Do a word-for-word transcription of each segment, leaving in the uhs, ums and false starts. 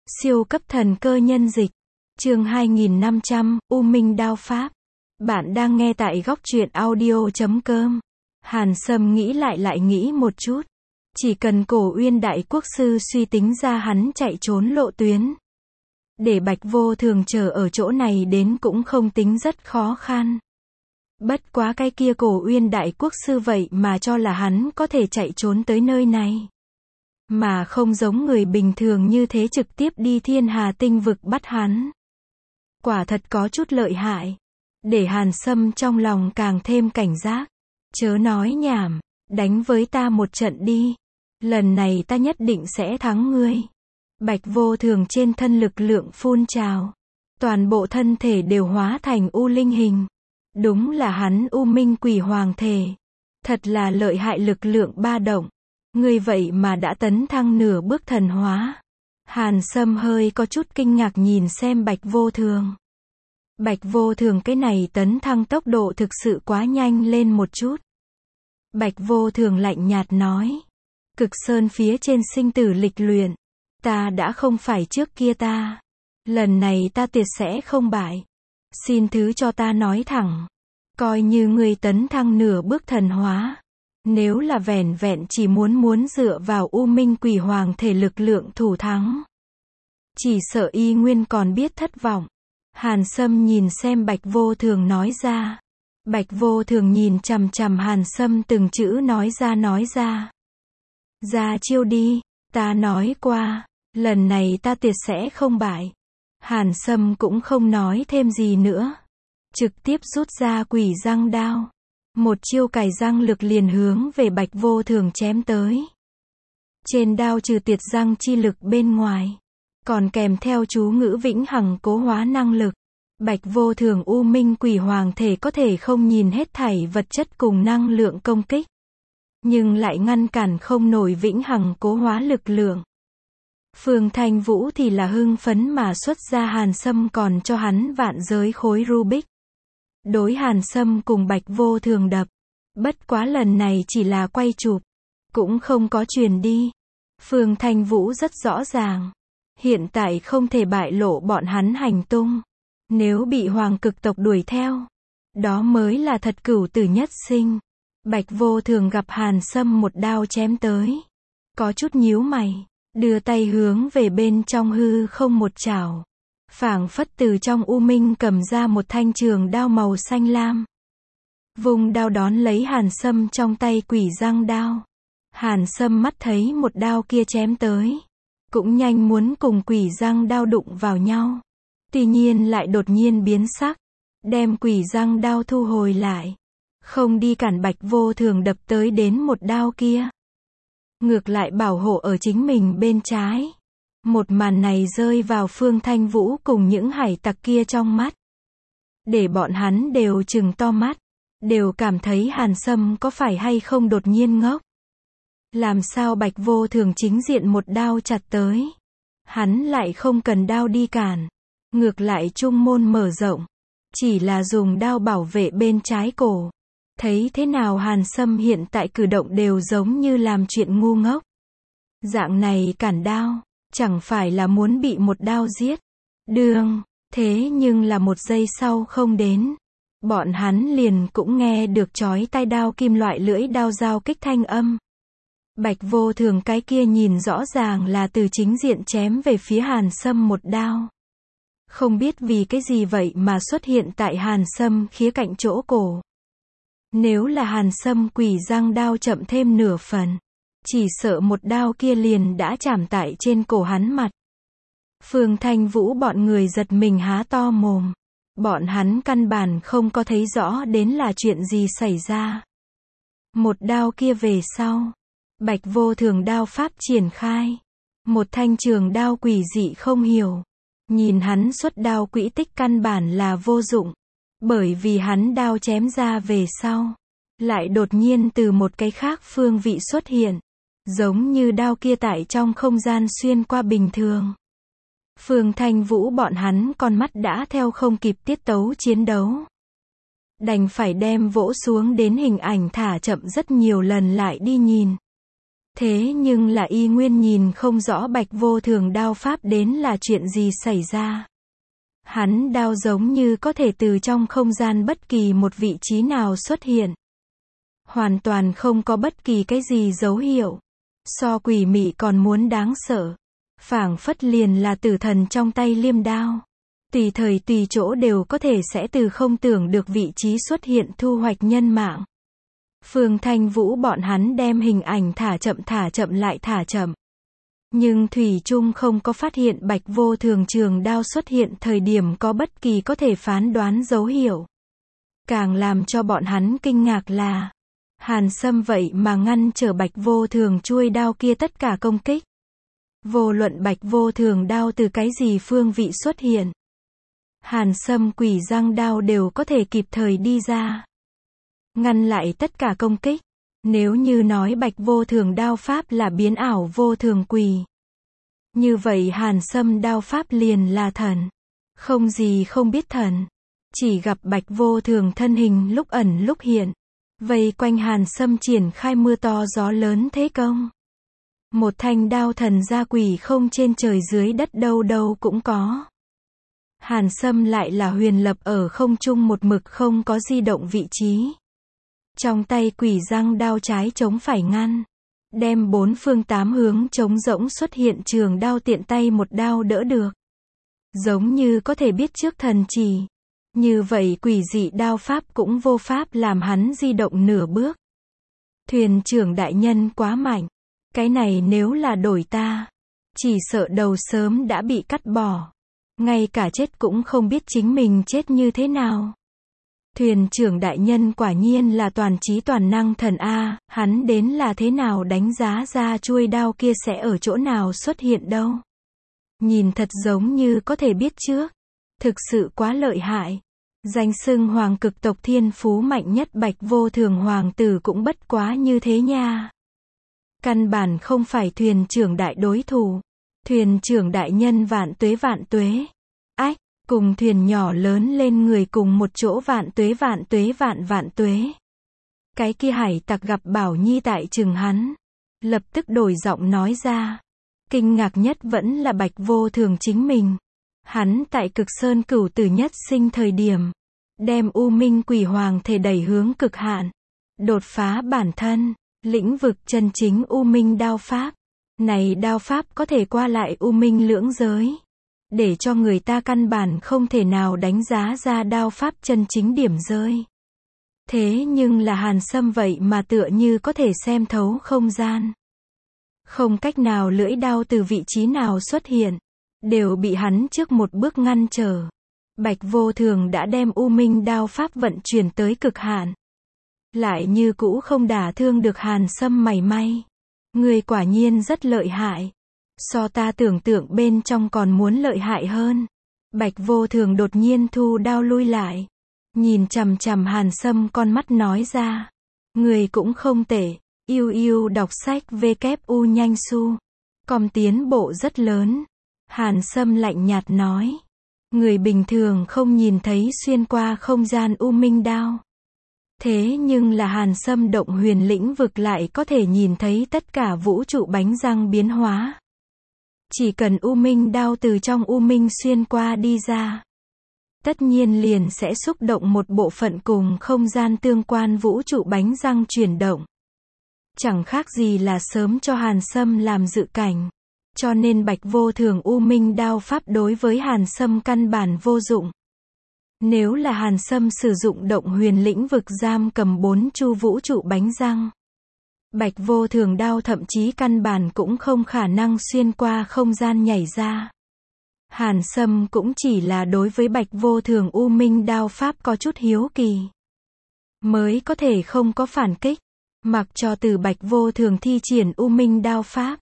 Siêu cấp thần cơ nhân dịch. Chương hai nghìn năm trăm, U Minh Đao Pháp. Bạn đang nghe tại góc truyện audio chấm com. Hàn Sâm nghĩ lại lại nghĩ một chút. Chỉ cần Cổ Uyên Đại Quốc Sư suy tính ra hắn chạy trốn lộ tuyến, để Bạch Vô Thường chờ ở chỗ này đến cũng không tính rất khó khăn. Bất quá cái kia Cổ Uyên Đại Quốc Sư vậy mà cho là hắn có thể chạy trốn tới nơi này, mà không giống người bình thường như thế trực tiếp đi Thiên Hà Tinh vực bắt hắn. Quả thật có chút lợi hại, để Hàn Sâm trong lòng càng thêm cảnh giác. Chớ nói nhảm, đánh với ta một trận đi. Lần này ta nhất định sẽ thắng ngươi. Bạch Vô Thường trên thân lực lượng phun trào, toàn bộ thân thể đều hóa thành u linh hình. Đúng là hắn U Minh Quỷ Hoàng thể. Thật là lợi hại lực lượng ba động. Ngươi vậy mà đã tấn thăng nửa bước thần hóa. Hàn Sâm hơi có chút kinh ngạc nhìn xem Bạch Vô Thường. Bạch Vô Thường cái này tấn thăng tốc độ thực sự quá nhanh lên một chút. Bạch Vô Thường lạnh nhạt nói. Cực Sơn phía trên sinh tử lịch luyện. Ta đã không phải trước kia ta. Lần này ta tuyệt sẽ không bại. Xin thứ cho ta nói thẳng. Coi như ngươi tấn thăng nửa bước thần hóa. Nếu là vẻn vẹn chỉ muốn muốn dựa vào U Minh Quỷ Hoàng thể lực lượng thủ thắng, chỉ sợ y nguyên còn biết thất vọng. Hàn Sâm nhìn xem Bạch Vô Thường nói ra. Bạch Vô Thường nhìn chằm chằm Hàn Sâm từng chữ nói ra nói ra. Ra chiêu đi, ta nói qua, lần này ta tuyệt sẽ không bại. Hàn Sâm cũng không nói thêm gì nữa, trực tiếp rút ra quỷ răng đao. Một chiêu cày răng lực liền hướng về Bạch Vô Thường chém tới. Trên đao trừ tiệt răng chi lực bên ngoài, còn kèm theo chú ngữ vĩnh hằng cố hóa năng lực. Bạch Vô Thường U Minh Quỷ Hoàng thể có thể không nhìn hết thảy vật chất cùng năng lượng công kích, nhưng lại ngăn cản không nổi vĩnh hằng cố hóa lực lượng. Phương Thanh Vũ thì là hưng phấn mà xuất ra Hàn Sâm còn cho hắn vạn giới khối Rubik. Đối Hàn Sâm cùng Bạch Vô Thường đập. Bất quá lần này chỉ là quay chụp, cũng không có truyền đi. Phương Thanh Vũ rất rõ ràng, hiện tại không thể bại lộ bọn hắn hành tung. Nếu bị Hoàng Cực tộc đuổi theo, đó mới là thật cửu tử nhất sinh. Bạch Vô Thường gặp Hàn Sâm một đao chém tới, có chút nhíu mày, đưa tay hướng về bên trong hư không một chảo. Phảng phất từ trong u minh cầm ra một thanh trường đao màu xanh lam. Vùng đao đón lấy Hàn Sâm trong tay quỷ răng đao. Hàn Sâm mắt thấy một đao kia chém tới, cũng nhanh muốn cùng quỷ răng đao đụng vào nhau. Tuy nhiên lại đột nhiên biến sắc, đem quỷ răng đao thu hồi lại, không đi cản Bạch Vô Thường đập tới đến một đao kia, ngược lại bảo hộ ở chính mình bên trái. Một màn này rơi vào Phương Thanh Vũ cùng những hải tặc kia trong mắt, để bọn hắn đều trừng to mắt, đều cảm thấy Hàn Sâm có phải hay không đột nhiên ngốc. Làm sao Bạch Vô Thường chính diện một đao chặt tới, hắn lại không cần đao đi cản, ngược lại trung môn mở rộng, chỉ là dùng đao bảo vệ bên trái cổ. Thấy thế nào Hàn Sâm hiện tại cử động đều giống như làm chuyện ngu ngốc. Dạng này cản đao, chẳng phải là muốn bị một đao giết. Đương, thế nhưng là một giây sau không đến, bọn hắn liền cũng nghe được chói tai đao kim loại lưỡi đao giao kích thanh âm. Bạch Vô Thường cái kia nhìn rõ ràng là từ chính diện chém về phía Hàn Sâm một đao. Không biết vì cái gì vậy mà xuất hiện tại Hàn Sâm khía cạnh chỗ cổ. Nếu là Hàn Sâm quỷ răng đao chậm thêm nửa phần, chỉ sợ một đao kia liền đã chạm tại trên cổ hắn mặt. Phương Thanh Vũ bọn người giật mình há to mồm. Bọn hắn căn bản không có thấy rõ đến là chuyện gì xảy ra. Một đao kia về sau, Bạch Vô Thường đao pháp triển khai. Một thanh trường đao quỷ dị không hiểu. Nhìn hắn xuất đao quỹ tích căn bản là vô dụng. Bởi vì hắn đao chém ra về sau, lại đột nhiên từ một cái khác phương vị xuất hiện. Giống như đao kia tại trong không gian xuyên qua bình thường. Phương Thanh Vũ bọn hắn con mắt đã theo không kịp tiết tấu chiến đấu, đành phải đem vỗ xuống đến hình ảnh thả chậm rất nhiều lần lại đi nhìn. Thế nhưng là y nguyên nhìn không rõ Bạch Vô Thường đao pháp đến là chuyện gì xảy ra. Hắn đao giống như có thể từ trong không gian bất kỳ một vị trí nào xuất hiện. Hoàn toàn không có bất kỳ cái gì dấu hiệu. So quỷ mị còn muốn đáng sợ. Phảng phất liền là tử thần trong tay liêm đao. Tùy thời tùy chỗ đều có thể sẽ từ không tưởng được vị trí xuất hiện thu hoạch nhân mạng. Phương Thanh Vũ bọn hắn đem hình ảnh thả chậm thả chậm lại thả chậm. Nhưng thủy chung không có phát hiện Bạch Vô Thường trường đao xuất hiện thời điểm có bất kỳ có thể phán đoán dấu hiệu. Càng làm cho bọn hắn kinh ngạc là Hàn Sâm vậy mà ngăn trở Bạch Vô Thường chuôi đao kia tất cả công kích. Vô luận Bạch Vô Thường đao từ cái gì phương vị xuất hiện, Hàn Sâm quỷ răng đao đều có thể kịp thời đi ra, ngăn lại tất cả công kích. Nếu như nói Bạch Vô Thường đao pháp là biến ảo vô thường quỷ, như vậy Hàn Sâm đao pháp liền là thần. Không gì không biết thần. Chỉ gặp Bạch Vô Thường thân hình lúc ẩn lúc hiện, vây quanh Hàn Sâm triển khai mưa to gió lớn thế công. Một thanh đao thần gia quỷ không trên trời dưới đất đâu đâu cũng có. Hàn Sâm lại là huyền lập ở không trung một mực không có di động vị trí. Trong tay quỷ răng đao trái chống phải ngăn, đem bốn phương tám hướng trống rỗng xuất hiện trường đao tiện tay một đao đỡ được. Giống như có thể biết trước thần chỉ. Như vậy quỷ dị đao pháp cũng vô pháp làm hắn di động nửa bước. Thuyền trưởng đại nhân quá mạnh. Cái này nếu là đổi ta, chỉ sợ đầu sớm đã bị cắt bỏ. Ngay cả chết cũng không biết chính mình chết như thế nào. Thuyền trưởng đại nhân quả nhiên là toàn trí toàn năng thần A, hắn đến là thế nào đánh giá ra chuôi đao kia sẽ ở chỗ nào xuất hiện đâu. Nhìn thật giống như có thể biết trước. Thực sự quá lợi hại. Danh xưng hoàng cực tộc thiên phú mạnh nhất Bạch Vô Thường hoàng tử cũng bất quá như thế nha. Căn bản không phải thuyền trưởng đại đối thủ. Thuyền trưởng đại nhân vạn tuế vạn tuế. Ách, cùng thuyền nhỏ lớn lên người cùng một chỗ vạn tuế vạn tuế vạn vạn tuế. Cái kia hải tặc gặp Bảo Nhi tại chừng hắn, lập tức đổi giọng nói ra. Kinh ngạc nhất vẫn là Bạch Vô Thường chính mình. Hắn tại Cực Sơn Cửu Tử nhất sinh thời điểm, đem U Minh Quỷ Hoàng thể đẩy hướng cực hạn, đột phá bản thân, lĩnh vực chân chính U Minh đao pháp. Này đao pháp có thể qua lại U Minh lưỡng giới, để cho người ta căn bản không thể nào đánh giá ra đao pháp chân chính điểm rơi. Thế nhưng là Hàn Sâm vậy mà tựa như có thể xem thấu không gian. Không cách nào lưỡi đao từ vị trí nào xuất hiện, đều bị hắn trước một bước ngăn trở. Bạch Vô Thường đã đem U Minh đao pháp vận chuyển tới cực hạn, lại như cũ không đả thương được Hàn Sâm mảy may. Người quả nhiên rất lợi hại. So ta tưởng tượng bên trong còn muốn lợi hại hơn. Bạch Vô Thường đột nhiên thu đao lui lại, nhìn chằm chằm Hàn Sâm con mắt nói ra. Người cũng không tệ. Yêu yêu đọc sách vê kép u nhanh su. Com tiến bộ rất lớn. Hàn Sâm lạnh nhạt nói. Người bình thường không nhìn thấy xuyên qua không gian U Minh đao. Thế nhưng là Hàn Sâm động huyền lĩnh vực lại có thể nhìn thấy tất cả vũ trụ bánh răng biến hóa. Chỉ cần U Minh đao từ trong U Minh xuyên qua đi ra, tất nhiên liền sẽ xúc động một bộ phận cùng không gian tương quan vũ trụ bánh răng chuyển động. Chẳng khác gì là sớm cho Hàn Sâm làm dự cảnh. Cho nên Bạch Vô Thường U Minh đao pháp đối với Hàn Sâm căn bản vô dụng. Nếu là Hàn Sâm sử dụng động huyền lĩnh vực giam cầm bốn chu vũ trụ bánh răng, Bạch Vô Thường đao thậm chí căn bản cũng không khả năng xuyên qua không gian nhảy ra. Hàn Sâm cũng chỉ là đối với Bạch Vô Thường U Minh đao pháp có chút hiếu kỳ, mới có thể không có phản kích, mặc cho từ Bạch Vô Thường thi triển U Minh đao pháp.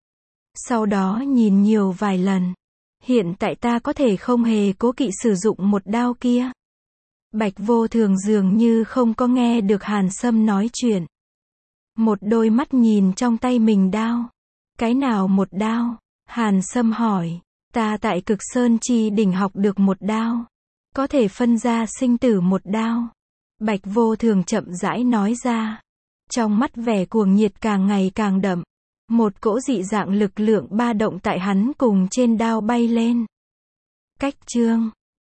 Sau đó nhìn nhiều vài lần. Hiện tại ta có thể không hề cố kỵ sử dụng một đao kia. Bạch Vô Thường dường như không có nghe được Hàn Sâm nói chuyện. Một đôi mắt nhìn trong tay mình đao. Cái nào một đao? Hàn Sâm hỏi. Ta tại Cực Sơn Chi đỉnh học được một đao. Có thể phân ra sinh tử một đao. Bạch Vô Thường chậm rãi nói ra. Trong mắt vẻ cuồng nhiệt càng ngày càng đậm. Một cỗ dị dạng lực lượng ba động tại hắn cùng trên đao bay lên. Cách chương